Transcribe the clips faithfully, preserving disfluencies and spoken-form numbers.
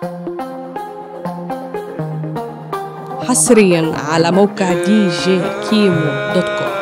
حصريا على موقع دي جي كيمو دوت كوم.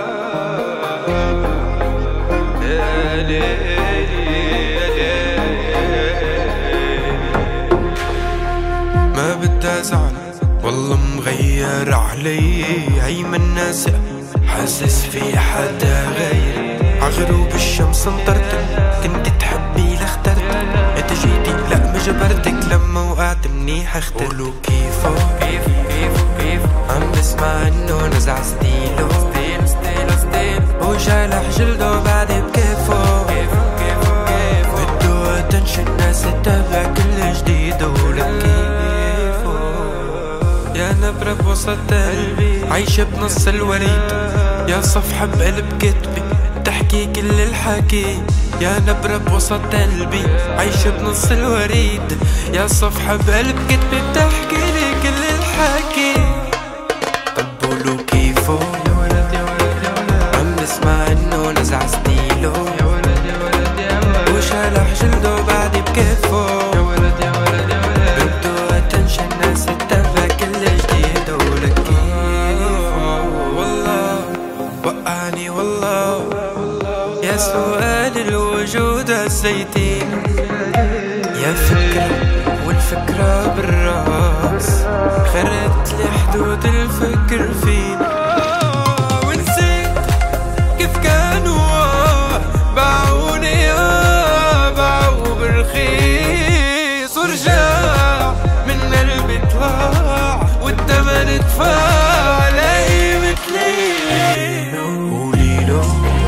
ما بدي ازعل والله مغير علي، هي من ناسق حاسس في حدا غيري. عغروب الشمس انطرتك، كنت تحبي لاخترتك، انت جيتي لا ما جبرتك، لما وقعت منيح اخترتك. قولوا كيفو كيف كيف كيف عم بسمع انه نزع ستيلو ستيل ستيل ستيل وجالح جلده بعد بكيفو كيف كيف كيف بدو اتنشن الناس تتابع كل جديد. ولك كيفو يا نبرة بوسط قلبي عايشة بنص الوريد، يا صفحة بقلب كتبي تحكي كل الحكي. يا نبرة بوسط قلبي عايشة بنص الوريد، يا صفحة بقلب كتبي بتحكي لي كل الحكي. طب قولوا كيفو يا ولد يا ولد يا ولد عم بسمع انه نزع ستيلو يا ولد يا ولد يا ولد وشالح جلده بعد بكيفو يا ولد يا ولد يا ولد بدو اتنشن الناس تتابع كل جديد. ولك كيفو والله وقعني والله يا سؤال الوجود الزيتين، يا فكرة والفكرة بالراس خرقت لي حدود الفكر فين. ونسيت كيف كانوا باعوني باعوا بالرخيص، ورجع من قلبي طلع والثمن ادفع لقيمة ليه. قوليله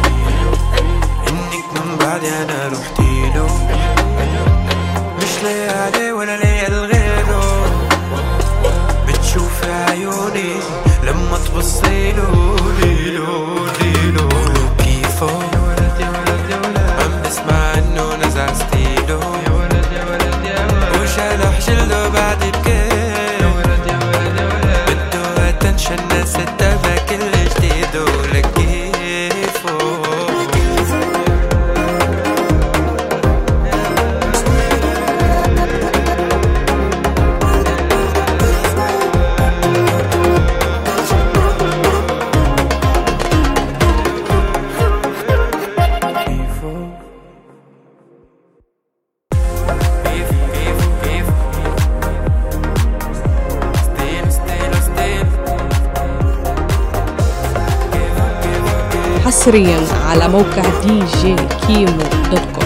انك من بعدي انا رحتيله، مش ليا عليه ولا ليا لغيره. بتشوفي عيوني لما تبصيله ليلو ليلو. قولوا كيفو يا ولد يا ولد يا ولد عم بسمع انه نزع ستيلو يا ولد يا ولد يا ولد وشالح جلده بعد بكيف يا ولد يا ولد يا ولد بدو اتنشن الناس تتابع كل جديد. ولك كيفو حصريا على موقع دي جي كيمو دوت كوم.